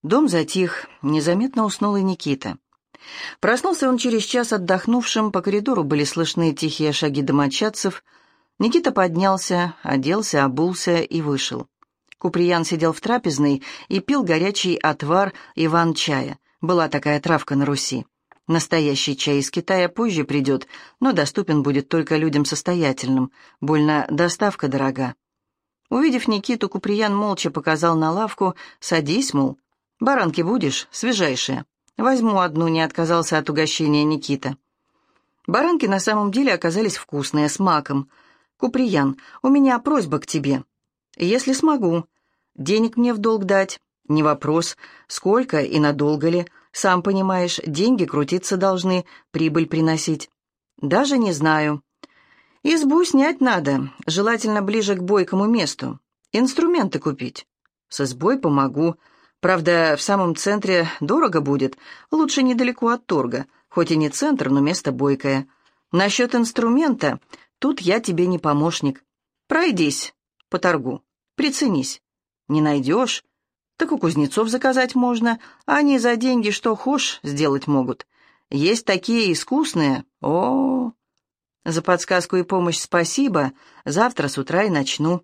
Дом затих, незаметно уснул и Никита. Проснулся он через час отдохнувшим, по коридору были слышны тихие шаги домочадцев. Никита поднялся, оделся, обулся и вышел. Куприян сидел в трапезной и пил горячий отвар иван-чая. Была такая травка на Руси. Настоящий чай из Китая позже придет, но доступен будет только людям состоятельным. Больно доставка дорога. Увидев Никиту, Куприян молча показал на лавку. «Садись, мол. Баранки будешь? Свежайшие». «Возьму одну», — не отказался от угощения Никита. Баранки на самом деле оказались вкусные, с маком. «Куприян, у меня просьба к тебе. Если смогу. Денег мне в долг дать. Не вопрос. Сколько и надолго ли? Сам понимаешь, деньги крутиться должны, прибыль приносить. Даже не знаю. Избу снять надо, желательно ближе к бойкому месту. Инструменты купить. С избой помогу. Правда, в самом центре дорого будет, лучше недалеко от торга, хоть и не центр, но место бойкое. Насчет инструмента, тут я тебе не помощник. Пройдись по торгу, приценись. Не найдешь? Так у кузнецов заказать можно, а они за деньги что хошь сделать могут. Есть такие искусные. О, за подсказку и помощь спасибо, завтра с утра и начну.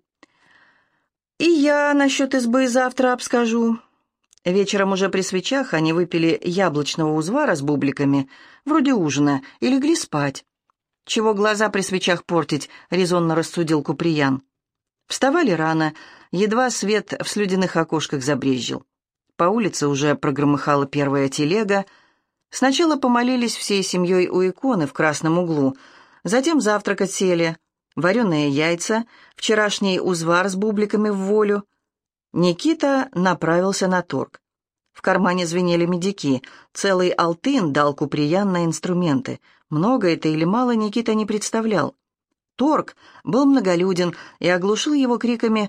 И я насчет избы завтра обскажу. Вечером уже при свечах они выпили яблочного узвара с бубликами, вроде ужина, и легли спать. «Чего глаза при свечах портить?» — резонно рассудил Куприян. Вставали рано, едва свет в слюдяных окошках забрезжил. По улице уже прогромыхала первая телега. Сначала помолились всей семьей у иконы в красном углу, затем завтракать сели. Вареные яйца, вчерашний узвар с бубликами в волю. Никита направился на торг. В кармане звенели медики. Целый алтын дал Куприян на инструменты. Много это или мало, Никита не представлял. Торг был многолюден и оглушил его криками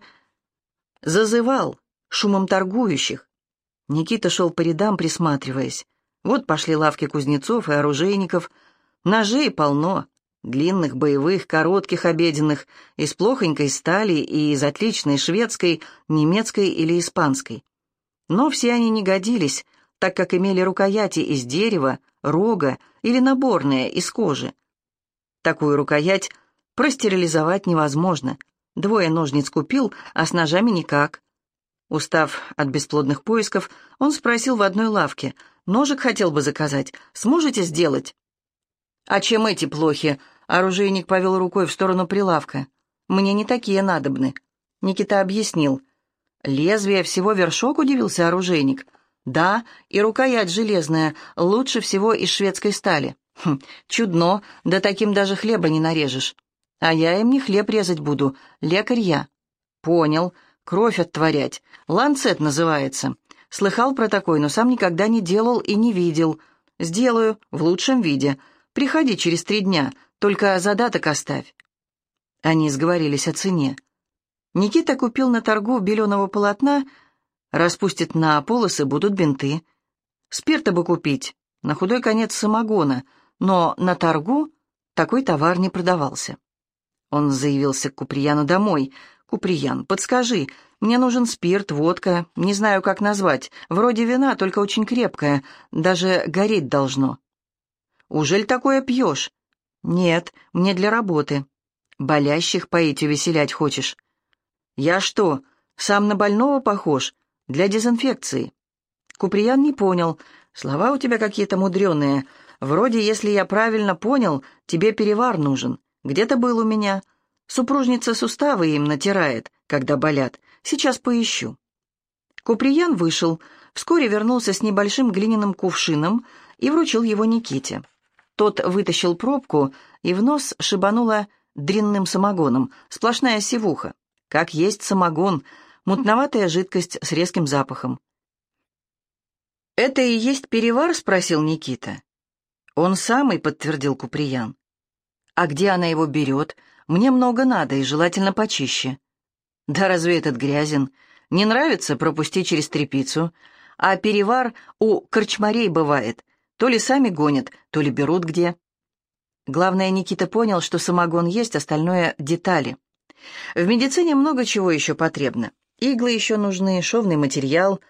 «Зазывал!», шумом торгующих. Никита шел по рядам, присматриваясь. Вот пошли лавки кузнецов и оружейников. Ножей полно. Длинных, боевых, коротких, обеденных, из плохонькой стали и из отличной шведской, немецкой или испанской. Но все они не годились, так как имели рукояти из дерева, рога или наборные, из кожи. Такую рукоять простерилизовать невозможно. 2 ножниц купил, а с ножами никак. Устав от бесплодных поисков, он спросил в одной лавке: «Ножик хотел бы заказать, сможете сделать?» «А чем эти плохи?» Оружейник повел рукой в сторону прилавка. «Мне не такие надобны». Никита объяснил. «Лезвие всего вершок?» — удивился оружейник. «Да, и рукоять железная, лучше всего из шведской стали». «Чудно, да таким даже хлеба не нарежешь». «А я им не хлеб резать буду, лекарь я». «Понял, кровь оттворять. Ланцет называется. Слыхал про такой, но сам никогда не делал и не видел. Сделаю, в лучшем виде. Приходи через 3 дня, только задаток оставь». Они сговорились о цене. Никита купил на торгу беленого полотна, распустит на полосы, будут бинты. Спирта бы купить, на худой конец самогона, но на торгу такой товар не продавался. Он заявился к Куприяну домой. «Куприян, подскажи, мне нужен спирт, водка, не знаю, как назвать, вроде вина, только очень крепкое, даже гореть должно». «Ужель такое пьешь?» «Нет, мне для работы». «Болящих поить, увеселять хочешь?» «Я что, сам на больного похож? Для дезинфекции». Куприян не понял. «Слова у тебя какие-то мудреные. Вроде, если я правильно понял, тебе перевар нужен. Где-то был у меня. Супружница суставы им натирает, когда болят. Сейчас поищу». Куприян вышел. Вскоре вернулся с небольшим глиняным кувшином и вручил его Никите. Тот вытащил пробку, и в нос шибануло дрянным самогоном. Сплошная сивуха. Как есть самогон, мутноватая жидкость с резким запахом. «Это и есть перевар?» — спросил Никита. «Он самый», — подтвердил Куприян. «А где она его берет? Мне много надо, и желательно почище». «Да разве этот грязен? Не нравится — пропусти через тряпицу. А перевар у корчмарей бывает. То ли сами гонят, то ли берут где». Главное, Никита понял, что самогон есть, остальное — детали. В медицине много чего еще потребно. Иглы еще нужны, шовный материал.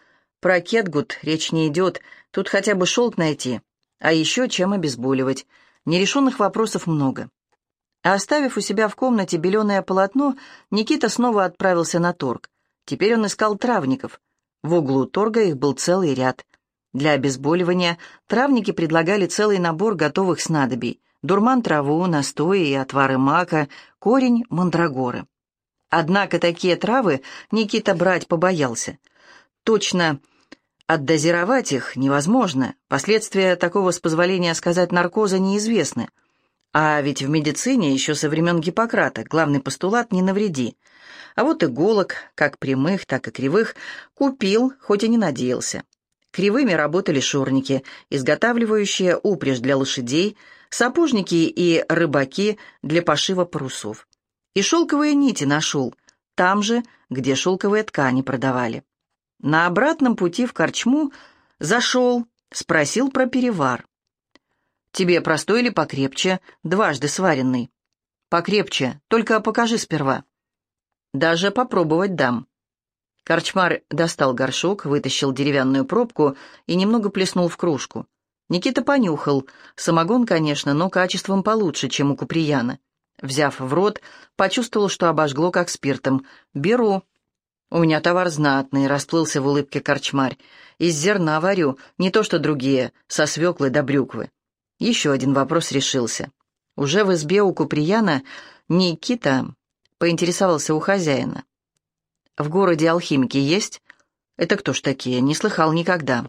Про кетгут речь не идет, тут хотя бы шелк найти. А еще чем обезболивать. Нерешенных вопросов много. А оставив у себя в комнате беленое полотно, Никита снова отправился на торг. Теперь он искал травников. В углу торга их был целый ряд. Для обезболивания травники предлагали целый набор готовых снадобий: дурман-траву, настои и отвары мака, корень мандрагоры. Однако такие травы Никита брать побоялся. Точно отдозировать их невозможно, последствия такого, с позволения сказать, наркоза неизвестны. А ведь в медицине еще со времен Гиппократа главный постулат «не навреди». А вот иголок, как прямых, так и кривых, купил, хоть и не надеялся. Кривыми работали шорники, изготавливающие упряжь для лошадей, сапожники и рыбаки для пошива парусов. И шелковые нити нашел, там же, где шелковые ткани продавали. На обратном пути в корчму зашел, спросил про перевар. «Тебе простой или покрепче, дважды сваренный?» «Покрепче, только покажи сперва». «Даже попробовать дам». Корчмар достал горшок, вытащил деревянную пробку и немного плеснул в кружку. Никита понюхал. Самогон, конечно, но качеством получше, чем у Куприяна. Взяв в рот, почувствовал, что обожгло как спиртом. «Беру». «У меня товар знатный», — расплылся в улыбке корчмарь. «Из зерна варю, не то что другие, со свеклы до брюквы». Еще один вопрос решился. Уже в избе у Куприяна Никита поинтересовался у хозяина. «В городе алхимики есть?» «Это кто ж такие? Не слыхал никогда».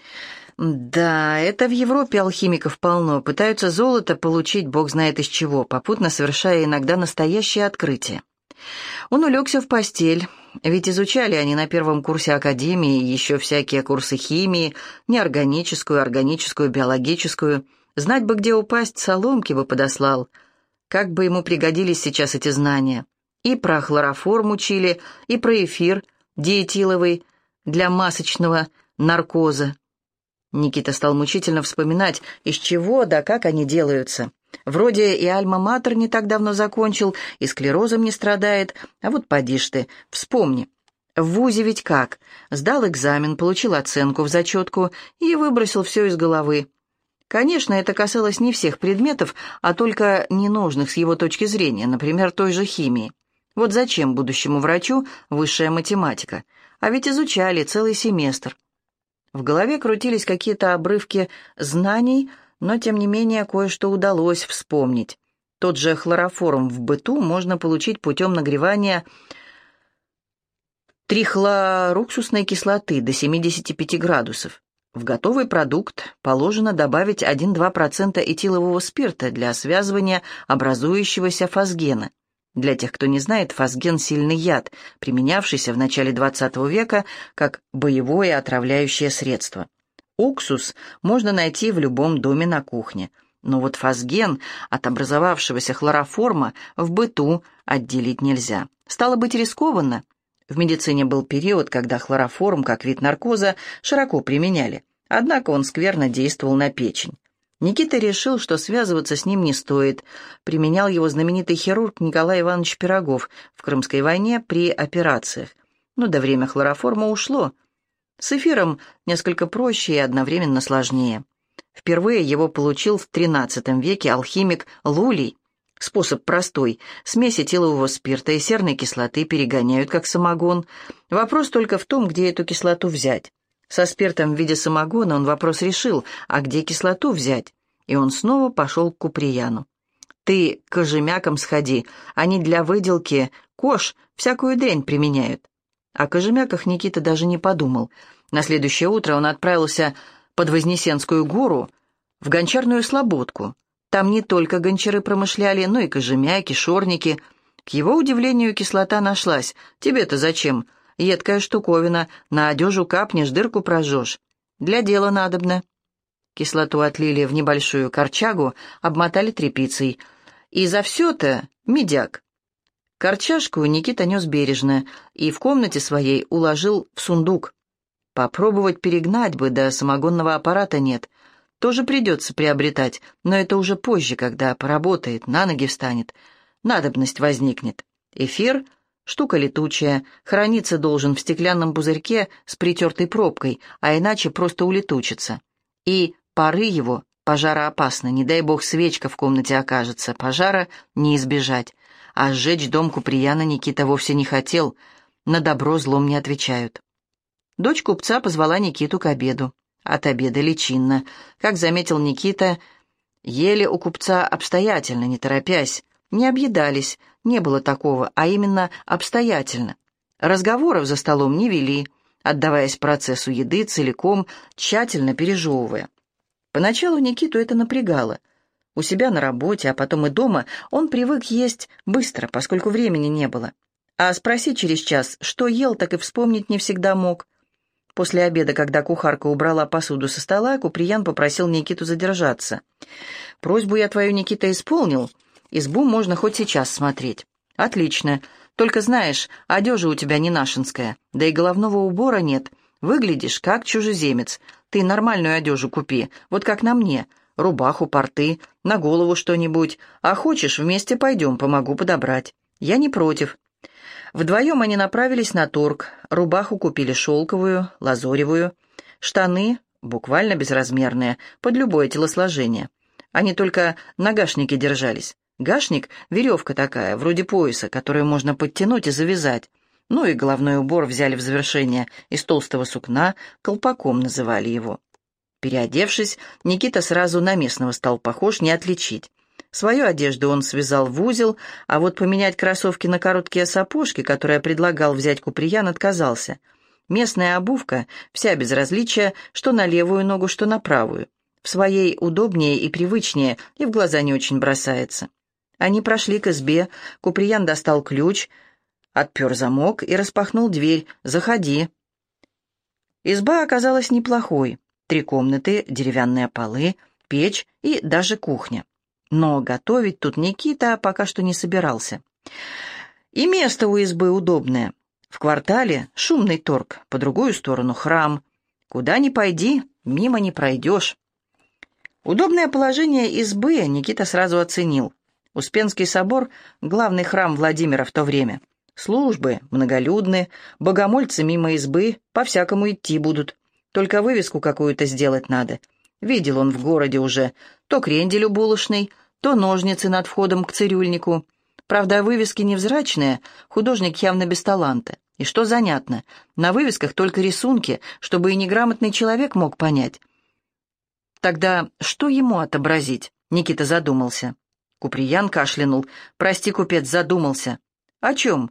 «Да, это в Европе алхимиков полно. Пытаются золото получить, бог знает из чего, попутно совершая иногда настоящее открытие». Он улегся в постель, ведь изучали они на первом курсе академии еще всякие курсы химии, неорганическую, органическую, биологическую. Знать бы, где упасть, соломки бы подослал. Как бы ему пригодились сейчас эти знания. И про хлороформ учили, и про эфир диэтиловый для масочного наркоза. Никита стал мучительно вспоминать, из чего да как они делаются. Вроде и альма-матер не так давно закончил, и склерозом не страдает, а вот поди ж ты, вспомни. В вузе ведь как? Сдал экзамен, получил оценку в зачетку и выбросил все из головы. Конечно, это касалось не всех предметов, а только ненужных с его точки зрения, например, той же химии. Вот зачем будущему врачу высшая математика? А ведь изучали целый семестр. В голове крутились какие-то обрывки знаний, но, тем не менее, кое-что удалось вспомнить. Тот же хлороформ в быту можно получить путем нагревания трихлоруксусной кислоты до 75 градусов. В готовый продукт положено добавить 1-2% этилового спирта для связывания образующегося фосгена. Для тех, кто не знает, фосген – сильный яд, применявшийся в начале XX века как боевое отравляющее средство. Уксус можно найти в любом доме на кухне, но вот фосген от образовавшегося хлороформа в быту отделить нельзя. Стало быть, рискованно. В медицине был период, когда хлороформ, как вид наркоза, широко применяли, однако он скверно действовал на печень. Никита решил, что связываться с ним не стоит. Применял его знаменитый хирург Николай Иванович Пирогов в Крымской войне при операциях. Но до время хлороформа ушло. С эфиром несколько проще и одновременно сложнее. Впервые его получил в XIII веке алхимик Лулий. Способ простой. Смесь этилового спирта и серной кислоты перегоняют как самогон. Вопрос только в том, где эту кислоту взять. Со спиртом в виде самогона он вопрос решил, а где кислоту взять? И он снова пошел к Куприяну. «Ты к кожемякам сходи, они для выделки кож всякую дрянь применяют». О кожемяках Никита даже не подумал. На следующее утро он отправился под Вознесенскую гору в гончарную слободку. Там не только гончары промышляли, но и кожемяки, шорники. К его удивлению, кислота нашлась. «Тебе-то зачем? Едкая штуковина, на одежу капнешь, дырку прожжешь. Для дела надобно». Кислоту отлили в небольшую корчагу, обмотали тряпицей. И за все-то медяк. Корчажку Никита нес бережно и в комнате своей уложил в сундук. Попробовать перегнать бы, да самогонного аппарата нет. Тоже придется приобретать, но это уже позже, когда поработает, на ноги встанет. Надобность возникнет. Эфир Штука летучая, храниться должен в стеклянном пузырьке с притертой пробкой, а иначе просто улетучится. И пары его пожароопасны, не дай бог свечка в комнате окажется, пожара не избежать. А сжечь дом Куприяна Никита вовсе не хотел, на добро злом не отвечают. Дочь купца позвала Никиту к обеду. Отобедали чинно. Как заметил Никита, ели у купца обстоятельно, не торопясь. Не объедались, не было такого, а именно обстоятельно. Разговоров за столом не вели, отдаваясь процессу еды целиком, тщательно пережевывая. Поначалу Никиту это напрягало. У себя на работе, а потом и дома он привык есть быстро, поскольку времени не было. А спросить через час, что ел, так и вспомнить не всегда мог. После обеда, когда кухарка убрала посуду со стола, Куприян попросил Никиту задержаться. «Просьбу я твою, Никита, исполнил. Избу можно хоть сейчас смотреть». «Отлично. Только знаешь, одежа у тебя не нашинская, да и головного убора нет. Выглядишь как чужеземец. Ты нормальную одежу купи, вот как на мне. Рубаху, порты, на голову что-нибудь. А хочешь, вместе пойдем, помогу подобрать. Я не против». Вдвоем они направились на торг. Рубаху купили шелковую, лазоревую. Штаны, буквально безразмерные, под любое телосложение. Они только на гашнике держались. Гашник — веревка такая, вроде пояса, которую можно подтянуть и завязать. Ну и головной убор взяли в завершение из толстого сукна, колпаком называли его. Переодевшись, Никита сразу на местного стал похож, не отличить. Свою одежду он связал в узел, а вот поменять кроссовки на короткие сапожки, которые предлагал взять Куприян, отказался. Местная обувка, вся без различия, что на левую ногу, что на правую. В своей удобнее и привычнее, и в глаза не очень бросается. Они прошли к избе, Куприян достал ключ, отпер замок и распахнул дверь. «Заходи». Изба оказалась неплохой. 3 комнаты, деревянные полы, печь и даже кухня. Но готовить тут Никита пока что не собирался. И место у избы удобное. В квартале шумный торг, по другую сторону храм. Куда ни пойди, мимо не пройдешь. Удобное положение избы Никита сразу оценил. Успенский собор — главный храм Владимира в то время. Службы многолюдны, богомольцы мимо избы по-всякому идти будут. Только вывеску какую-то сделать надо. Видел он в городе уже то крендель у булочной, то ножницы над входом к цирюльнику. Правда, вывески невзрачные, художник явно без таланта. И что занятно, на вывесках только рисунки, чтобы и неграмотный человек мог понять. Тогда что ему отобразить? Никита задумался. Куприян кашлянул. «Прости, купец, задумался». «О чем?»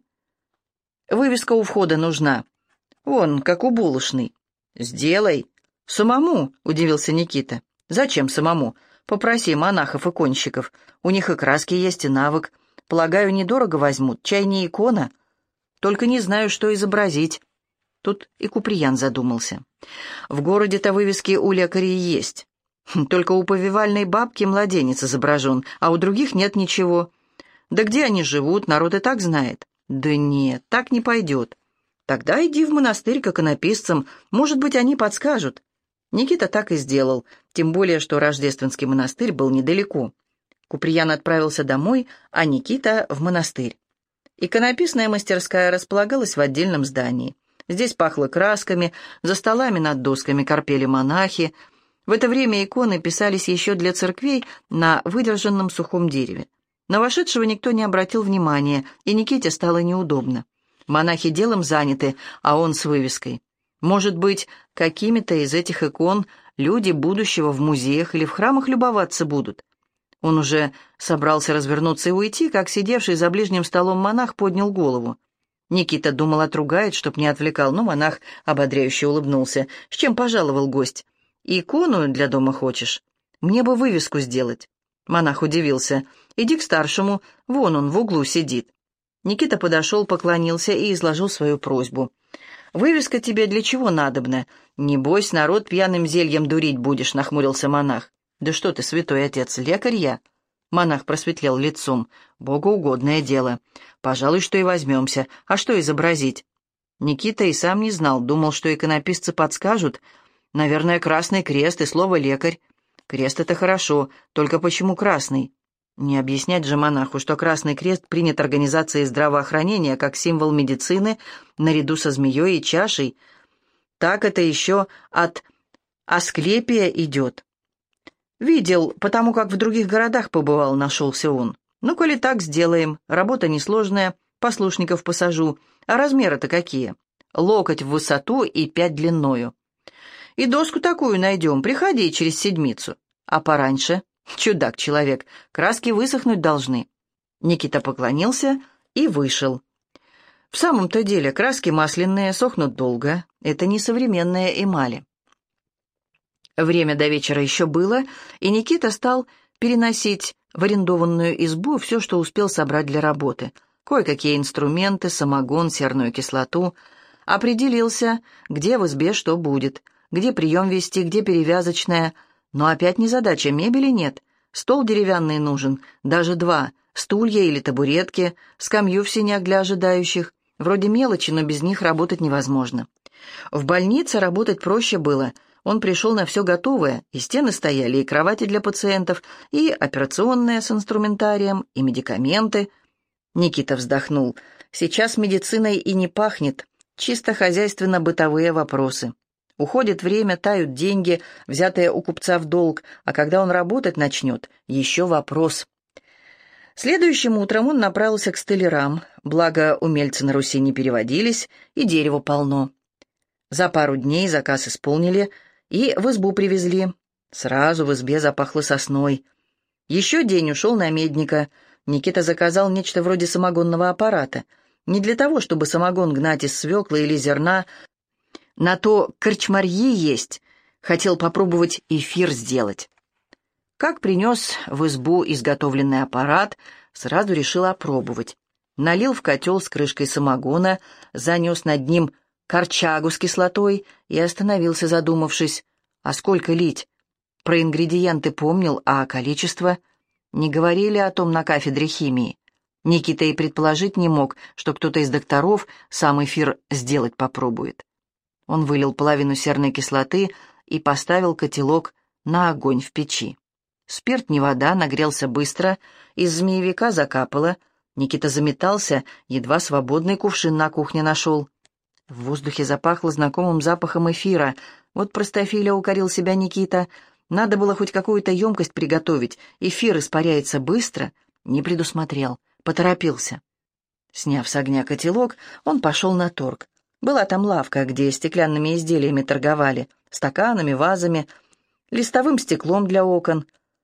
«Вывеска у входа нужна. Вон, как у булочной». «Сделай». «Самому?» — удивился Никита. «Зачем самому? Попроси монахов и конщиков. У них и краски есть, и навык. Полагаю, недорого возьмут. Чай не икона. Только не знаю, что изобразить». Тут и Куприян задумался. «В городе-то вывески у лекарей есть. Только у повивальной бабки младенец изображен, а у других нет ничего. Да где они живут, народ и так знает». «Да нет, так не пойдет». «Тогда иди в монастырь к иконописцам, может быть, они подскажут». Никита так и сделал, тем более, что Рождественский монастырь был недалеко. Куприян отправился домой, а Никита в монастырь. Иконописная мастерская располагалась в отдельном здании. Здесь пахло красками, за столами над досками корпели монахи. В это время иконы писались еще для церквей на выдержанном сухом дереве. На вошедшего никто не обратил внимания, и Никите стало неудобно. Монахи делом заняты, а он с вывеской. Может быть, какими-то из этих икон люди будущего в музеях или в храмах любоваться будут. Он уже собрался развернуться и уйти, как сидевший за ближним столом монах поднял голову. Никита думал, отругает, чтоб не отвлекал, но монах ободряюще улыбнулся. «С чем пожаловал гость? Икону для дома хочешь? Мне бы вывеску сделать». Монах удивился. «Иди к старшему, вон он в углу сидит». Никита подошел, поклонился и изложил свою просьбу. «Вывеска тебе для чего надобна? Небось, народ пьяным зельем дурить будешь», — нахмурился монах. «Да что ты, святой отец, лекарь я?» Монах просветлел лицом. «Богоугодное дело. Пожалуй, что и возьмемся. А что изобразить?» Никита и сам не знал, думал, что иконописцы подскажут. «Наверное, красный крест и слово «лекарь». Крест — это хорошо, только почему красный?» Не объяснять же монаху, что Красный Крест принят Организацией здравоохранения как символ медицины наряду со змеей и чашей. Так это еще от Асклепия идет. Видел, потому как в других городах побывал, нашелся он. Ну, коли так, сделаем. Работа несложная, послушников посажу. А размеры-то какие? Локоть в высоту и 5 длиною. И доску такую найдем, приходи через седмицу. А пораньше? Чудак-человек, краски высохнуть должны. Никита поклонился и вышел. В самом-то деле, краски масляные сохнут долго. Это не современные эмали. Время до вечера еще было, и Никита стал переносить в арендованную избу все, что успел собрать для работы. Кое-какие инструменты, самогон, серную кислоту. Определился, где в избе что будет, где прием вести, где перевязочная. Но опять незадача, мебели нет. Стол деревянный нужен, даже 2, стулья или табуретки, скамью в сенях для ожидающих. Вроде мелочи, но без них работать невозможно. В больнице работать проще было. Он пришел на все готовое, и стены стояли, и кровати для пациентов, и операционная с инструментарием, и медикаменты. Никита вздохнул. Сейчас медициной и не пахнет, чисто хозяйственно-бытовые вопросы. Уходит время, тают деньги, взятые у купца в долг, а когда он работать начнет, еще вопрос. Следующим утром он направился к столярам, благо умельцы на Руси не переводились, и дерева полно. За пару дней заказ исполнили и в избу привезли. Сразу в избе запахло сосной. Еще день ушел на медника. Никита заказал нечто вроде самогонного аппарата. Не для того, чтобы самогон гнать из свеклы или зерна, на то корчмарьи есть. Хотел попробовать эфир сделать. Как принес в избу изготовленный аппарат, сразу решил опробовать. Налил в котел с крышкой самогона, занес над ним корчагу с кислотой и остановился, задумавшись. А сколько лить? Про ингредиенты помнил, а количество? Не говорили о том на кафедре химии. Никита и предположить не мог, что кто-то из докторов сам эфир сделать попробует. Он вылил половину серной кислоты и поставил котелок на огонь в печи. Спирт не вода, нагрелся быстро, из змеевика закапало. Никита заметался, едва свободный кувшин на кухне нашел. В воздухе запахло знакомым запахом эфира. Вот простофиля, укорил себя Никита. Надо было хоть какую-то емкость приготовить. Эфир испаряется быстро. Не предусмотрел, поторопился. Сняв с огня котелок, он пошел на торг. Была там лавка, где стеклянными изделиями торговали, стаканами, вазами, листовым стеклом для окон.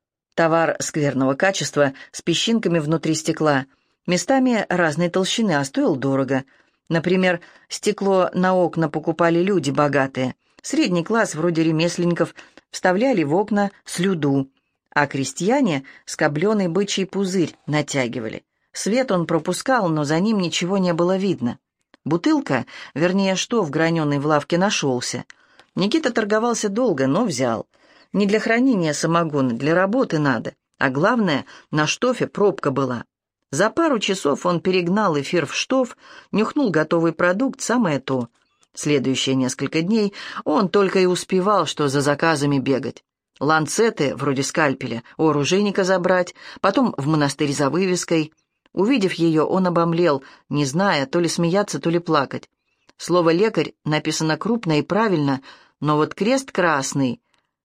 Товар скверного качества, с песчинками внутри стекла, местами разной толщины, а стоил дорого. Например, стекло на окна покупали люди богатые, средний класс, вроде ремесленников, вставляли в окна слюду, а крестьяне скобленый бычий пузырь натягивали. Свет он пропускал, но за ним ничего не было видно. Бутылка, вернее, что в граненой в лавке нашелся. Никита торговался долго, но взял. Не для хранения самогона, для работы надо. А главное, на штофе пробка была. За пару часов он перегнал эфир в штоф, нюхнул готовый продукт, самое то. Следующие несколько дней он только и успевал, что за заказами бегать. Ланцеты, вроде скальпеля, у оружейника забрать, потом в монастырь за вывеской. Увидев ее, он обомлел, не зная, то ли смеяться, то ли плакать. Слово «лекарь» написано крупно и правильно, но вот крест красный.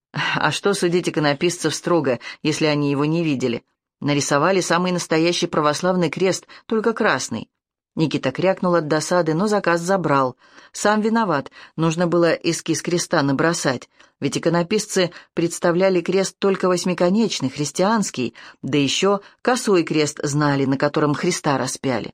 А что судить иконописцев строго, если они его не видели? Нарисовали самый настоящий православный крест, только красный. Никита крякнул от досады, но заказ забрал. Сам виноват, нужно было эскиз креста набросать, ведь иконописцы представляли крест только восьмиконечный, христианский, да еще косой крест знали, на котором Христа распяли.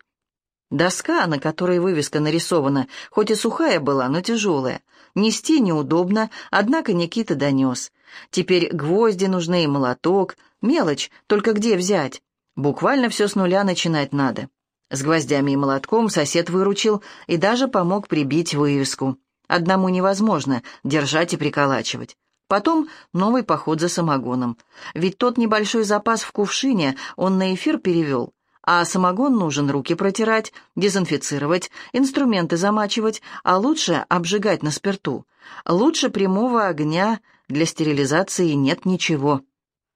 Доска, на которой вывеска нарисована, хоть и сухая была, но тяжелая. Нести неудобно, однако Никита донес. Теперь гвозди нужны и молоток, мелочь, только где взять? Буквально все с нуля начинать надо. С гвоздями и молотком сосед выручил и даже помог прибить вывеску. Одному невозможно держать и приколачивать. Потом новый поход за самогоном. Ведь тот небольшой запас в кувшине он на эфир перевел, а самогон нужен руки протирать, дезинфицировать, инструменты замачивать, а лучше обжигать на спирту. Лучше прямого огня для стерилизации нет ничего.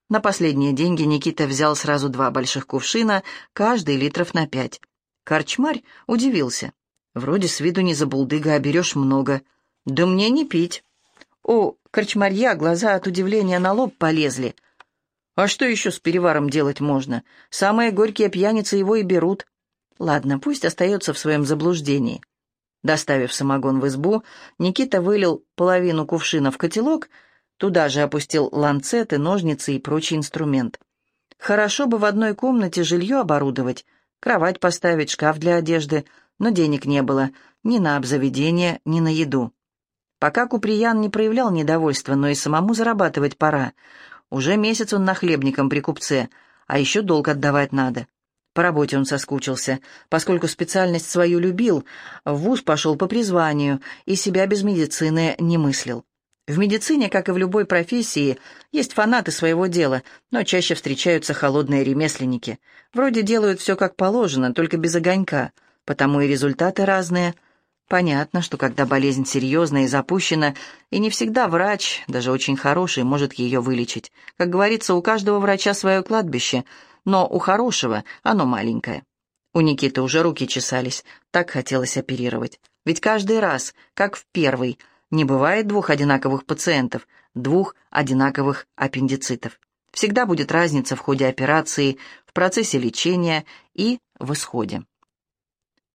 На последние деньги Никита взял сразу 2 больших кувшина, каждый литров на 5. Корчмарь удивился. «Вроде с виду не забулдыга, а берешь много». «Да мне не пить». У корчмарья глаза от удивления на лоб полезли. «А что еще с переваром делать можно? Самые горькие пьяницы его и берут». «Ладно, пусть остается в своем заблуждении». Доставив самогон в избу, Никита вылил половину кувшина в котелок, туда же опустил ланцеты, ножницы и прочий инструмент. Хорошо бы в одной комнате жилье оборудовать, кровать поставить, шкаф для одежды, но денег не было ни на обзаведение, ни на еду. Пока Куприян не проявлял недовольства, но и самому зарабатывать пора. Уже месяц он нахлебником при купце, а еще долг отдавать надо. По работе он соскучился, поскольку специальность свою любил, в вуз пошел по призванию и себя без медицины не мыслил. В медицине, как и в любой профессии, есть фанаты своего дела, но чаще встречаются холодные ремесленники. Вроде делают все как положено, только без огонька, потому и результаты разные. Понятно, что когда болезнь серьезная и запущена, и не всегда врач, даже очень хороший, может ее вылечить. Как говорится, у каждого врача свое кладбище, но у хорошего оно маленькое. У Никиты уже руки чесались, так хотелось оперировать. Ведь каждый раз, как в первый, не бывает 2 одинаковых пациентов, 2 одинаковых аппендицитов. Всегда будет разница в ходе операции, в процессе лечения и в исходе.